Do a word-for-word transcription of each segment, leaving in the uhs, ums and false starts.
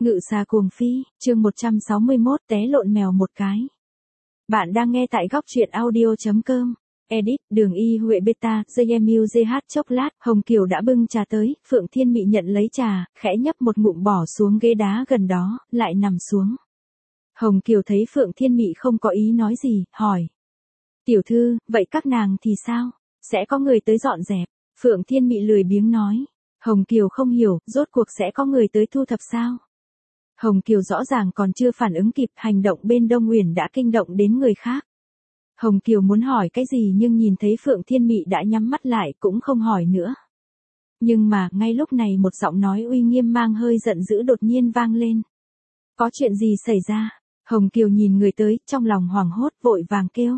Ngự xà cuồng phi, chương một trăm sáu mươi mốt té lộn mèo một cái. Bạn đang nghe tại góc truyện audio.com. Edit, Đường Y Huệ Beta, gi em u giê hát chốc lát, Hồng Kiều đã bưng trà tới, Phượng Thiên Mị nhận lấy trà, khẽ nhấp một ngụm bỏ xuống ghế đá gần đó, lại nằm xuống. Hồng Kiều thấy Phượng Thiên Mị không có ý nói gì, hỏi. Tiểu thư, vậy các nàng thì sao? Sẽ có người tới dọn dẹp. Phượng Thiên Mị lười biếng nói. Hồng Kiều không hiểu, rốt cuộc sẽ có người tới thu thập sao? Hồng Kiều rõ ràng còn chưa phản ứng kịp, hành động bên Đông Uyển đã kinh động đến người khác. Hồng Kiều muốn hỏi cái gì nhưng nhìn thấy Phượng Thiên Mị đã nhắm mắt lại cũng không hỏi nữa. Nhưng mà, ngay lúc này một giọng nói uy nghiêm mang hơi giận dữ đột nhiên vang lên. Có chuyện gì xảy ra? Hồng Kiều nhìn người tới, trong lòng hoảng hốt, vội vàng kêu.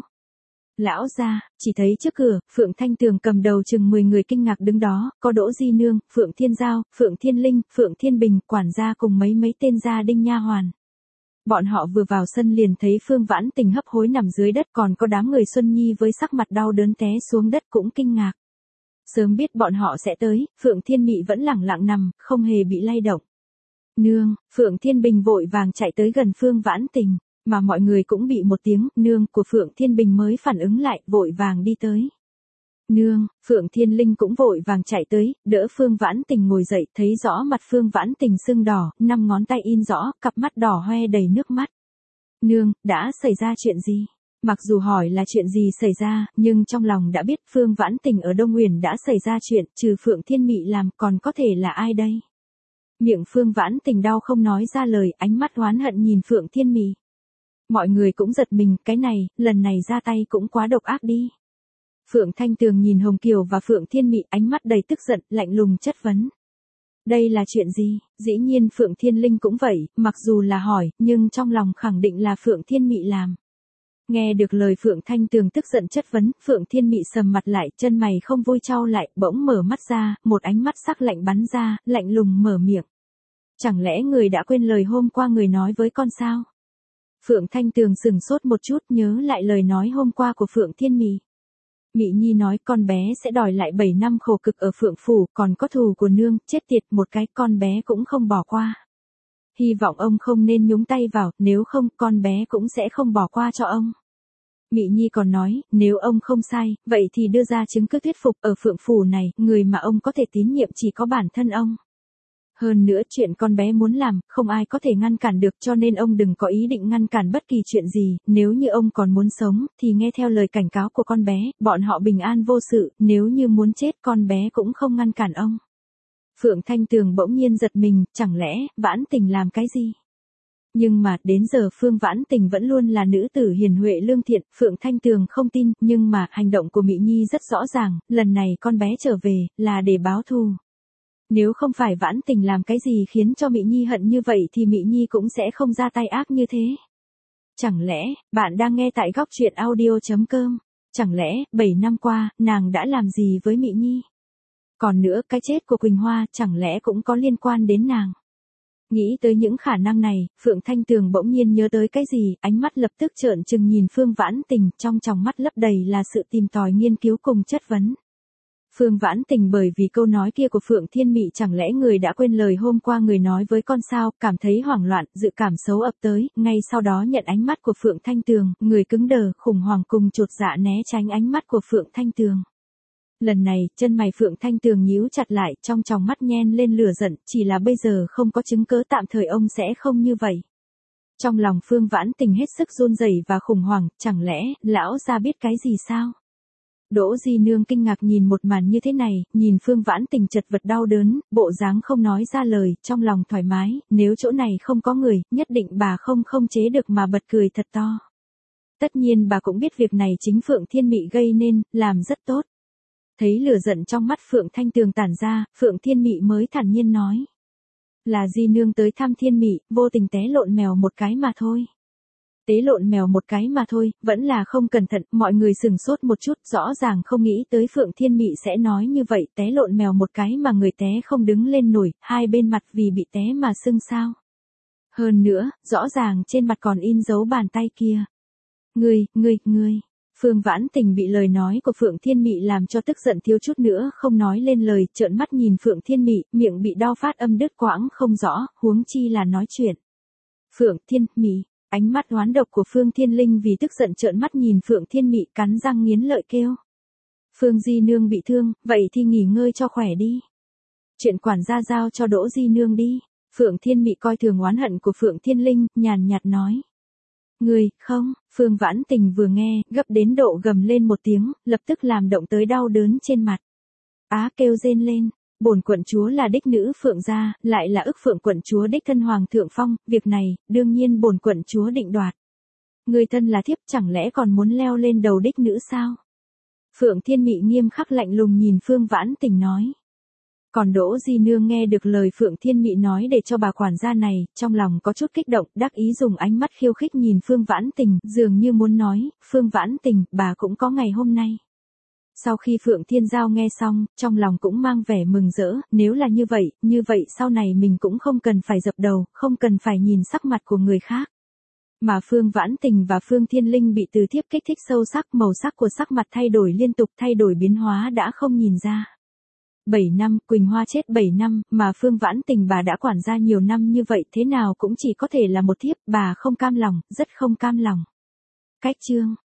Lão gia, chỉ thấy trước cửa, Phượng Thanh Tường cầm đầu chừng mười người kinh ngạc đứng đó, có Đỗ Di Nương, Phượng Thiên Giao, Phượng Thiên Linh, Phượng Thiên Bình, quản gia cùng mấy mấy tên gia đinh nha hoàn. Bọn họ vừa vào sân liền thấy Phương Vãn Tình hấp hối nằm dưới đất, còn có đám người Xuân Nhi với sắc mặt đau đớn té xuống đất cũng kinh ngạc. Sớm biết bọn họ sẽ tới, Phượng Thiên Mị vẫn lẳng lặng nằm, không hề bị lay động. Nương, Phượng Thiên Bình vội vàng chạy tới gần Phương Vãn Tình. Mà mọi người cũng bị một tiếng nương của Phượng Thiên Bình mới phản ứng lại, vội vàng đi tới. Nương, Phượng Thiên Linh cũng vội vàng chạy tới, đỡ Phương Vãn Tình ngồi dậy, thấy rõ mặt Phương Vãn Tình sưng đỏ, năm ngón tay in rõ, cặp mắt đỏ hoe đầy nước mắt. Nương, đã xảy ra chuyện gì? Mặc dù hỏi là chuyện gì xảy ra, nhưng trong lòng đã biết Phương Vãn Tình ở Đông Uyển đã xảy ra chuyện, trừ Phượng Thiên Mị làm còn có thể là ai đây? Miệng Phương Vãn Tình đau không nói ra lời, ánh mắt oán hận nhìn Phượng Thiên Mị. Mọi người cũng giật mình, cái này, lần này ra tay cũng quá độc ác đi. Phượng Thanh Tường nhìn Hồng Kiều và Phượng Thiên Mị, ánh mắt đầy tức giận, lạnh lùng chất vấn. Đây là chuyện gì? Dĩ nhiên Phượng Thiên Linh cũng vậy, mặc dù là hỏi, nhưng trong lòng khẳng định là Phượng Thiên Mị làm. Nghe được lời Phượng Thanh Tường tức giận chất vấn, Phượng Thiên Mị sầm mặt lại, chân mày không vui chau lại, bỗng mở mắt ra, một ánh mắt sắc lạnh bắn ra, lạnh lùng mở miệng. Chẳng lẽ người đã quên lời hôm qua người nói với con sao? Phượng Thanh Tường sừng sốt một chút, nhớ lại lời nói hôm qua của Phượng Thiên Mị. Mị Nhi nói con bé sẽ đòi lại bảy năm khổ cực ở Phượng Phủ, còn có thù của nương, chết tiệt một cái con bé cũng không bỏ qua. Hy vọng ông không nên nhúng tay vào, nếu không con bé cũng sẽ không bỏ qua cho ông. Mị Nhi còn nói, nếu ông không sai, vậy thì đưa ra chứng cứ thuyết phục, ở Phượng Phủ này, người mà ông có thể tín nhiệm chỉ có bản thân ông. Hơn nữa chuyện con bé muốn làm, không ai có thể ngăn cản được, cho nên ông đừng có ý định ngăn cản bất kỳ chuyện gì, nếu như ông còn muốn sống, thì nghe theo lời cảnh cáo của con bé, bọn họ bình an vô sự, nếu như muốn chết con bé cũng không ngăn cản ông. Phượng Thanh Tường bỗng nhiên giật mình, chẳng lẽ, Vãn Tình làm cái gì? Nhưng mà, đến giờ Phương Vãn Tình vẫn luôn là nữ tử hiền huệ lương thiện, Phượng Thanh Tường không tin, nhưng mà, hành động của Mị Nhi rất rõ ràng, lần này con bé trở về, là để báo thù. Nếu không phải Vãn Tình làm cái gì khiến cho Mị Nhi hận như vậy thì Mị Nhi cũng sẽ không ra tay ác như thế. Chẳng lẽ, bạn đang nghe tại góc truyện audio.com, chẳng lẽ, bảy năm qua, nàng đã làm gì với Mị Nhi? Còn nữa, cái chết của Quỳnh Hoa chẳng lẽ cũng có liên quan đến nàng? Nghĩ tới những khả năng này, Phượng Thanh Tường bỗng nhiên nhớ tới cái gì, ánh mắt lập tức trợn trừng nhìn Phương Vãn Tình, trong tròng mắt lấp đầy là sự tìm tòi nghiên cứu cùng chất vấn. Phương Vãn Tình bởi vì câu nói kia của Phượng Thiên Mị chẳng lẽ người đã quên lời hôm qua người nói với con sao, cảm thấy hoảng loạn, dự cảm xấu ập tới, ngay sau đó nhận ánh mắt của Phượng Thanh Tường, người cứng đờ, khủng hoảng cùng chột dạ né tránh ánh mắt của Phượng Thanh Tường. Lần này, chân mày Phượng Thanh Tường nhíu chặt lại, trong tròng mắt nhen lên lửa giận, chỉ là bây giờ không có chứng cớ tạm thời ông sẽ không như vậy. Trong lòng Phương Vãn Tình hết sức run rẩy và khủng hoảng, chẳng lẽ, lão gia biết cái gì sao? Đỗ Di Nương kinh ngạc nhìn một màn như thế này, nhìn Phương Vãn Tình chật vật đau đớn, bộ dáng không nói ra lời, trong lòng thoải mái, nếu chỗ này không có người, nhất định bà không không chế được mà bật cười thật to. Tất nhiên bà cũng biết việc này chính Phượng Thiên Mị gây nên, làm rất tốt. Thấy lửa giận trong mắt Phượng Thanh Tường tản ra, Phượng Thiên Mị mới thản nhiên nói. Là Di Nương tới thăm Thiên Mị, vô tình té lộn mèo một cái mà thôi. Tế lộn mèo một cái mà thôi, vẫn là không cẩn thận, mọi người sừng sốt một chút, rõ ràng không nghĩ tới Phượng Thiên Mị sẽ nói như vậy, té lộn mèo một cái mà người té không đứng lên nổi, hai bên mặt vì bị té mà sưng sao. Hơn nữa, rõ ràng trên mặt còn in dấu bàn tay kia. Ngươi, ngươi, ngươi, Phương Vãn Tình bị lời nói của Phượng Thiên Mị làm cho tức giận thiếu chút nữa không nói lên lời, trợn mắt nhìn Phượng Thiên Mị, miệng bị đau phát âm đứt quãng không rõ, huống chi là nói chuyện. Phượng Thiên Mị, ánh mắt oán độc của Phương Thiên Linh vì tức giận trợn mắt nhìn Phượng Thiên Mị, cắn răng nghiến lợi kêu. Phương Di Nương bị thương, vậy thì nghỉ ngơi cho khỏe đi. Chuyện quản gia giao cho Đỗ Di Nương đi. Phượng Thiên Mị coi thường oán hận của Phượng Thiên Linh, nhàn nhạt nói. Người, không, Phương Vãn Tình vừa nghe, gấp đến độ gầm lên một tiếng, lập tức làm động tới đau đớn trên mặt. Á kêu rên lên, bổn quận chúa là đích nữ Phượng gia, lại là ức Phượng quận chúa đích thân Hoàng thượng phong, việc này, đương nhiên bổn quận chúa định đoạt. Người thân là thiếp chẳng lẽ còn muốn leo lên đầu đích nữ sao? Phượng Thiên Mị nghiêm khắc lạnh lùng nhìn Phương Vãn Tình nói. Còn Đỗ Di Nương nghe được lời Phượng Thiên Mị nói để cho bà quản gia này, trong lòng có chút kích động, đắc ý dùng ánh mắt khiêu khích nhìn Phương Vãn Tình, dường như muốn nói, Phương Vãn Tình, bà cũng có ngày hôm nay. Sau khi Phượng Thiên Giao nghe xong, trong lòng cũng mang vẻ mừng rỡ, nếu là như vậy, như vậy sau này mình cũng không cần phải dập đầu, không cần phải nhìn sắc mặt của người khác. Mà Phương Vãn Tình và Phương Thiên Linh bị từ thiếp kích thích sâu sắc, màu sắc của sắc mặt thay đổi liên tục, thay đổi biến hóa đã không nhìn ra. bảy năm, Quỳnh Hoa chết bảy năm, mà Phương Vãn Tình bà đã quản gia nhiều năm như vậy, thế nào cũng chỉ có thể là một thiếp, bà không cam lòng, rất không cam lòng. Cách chương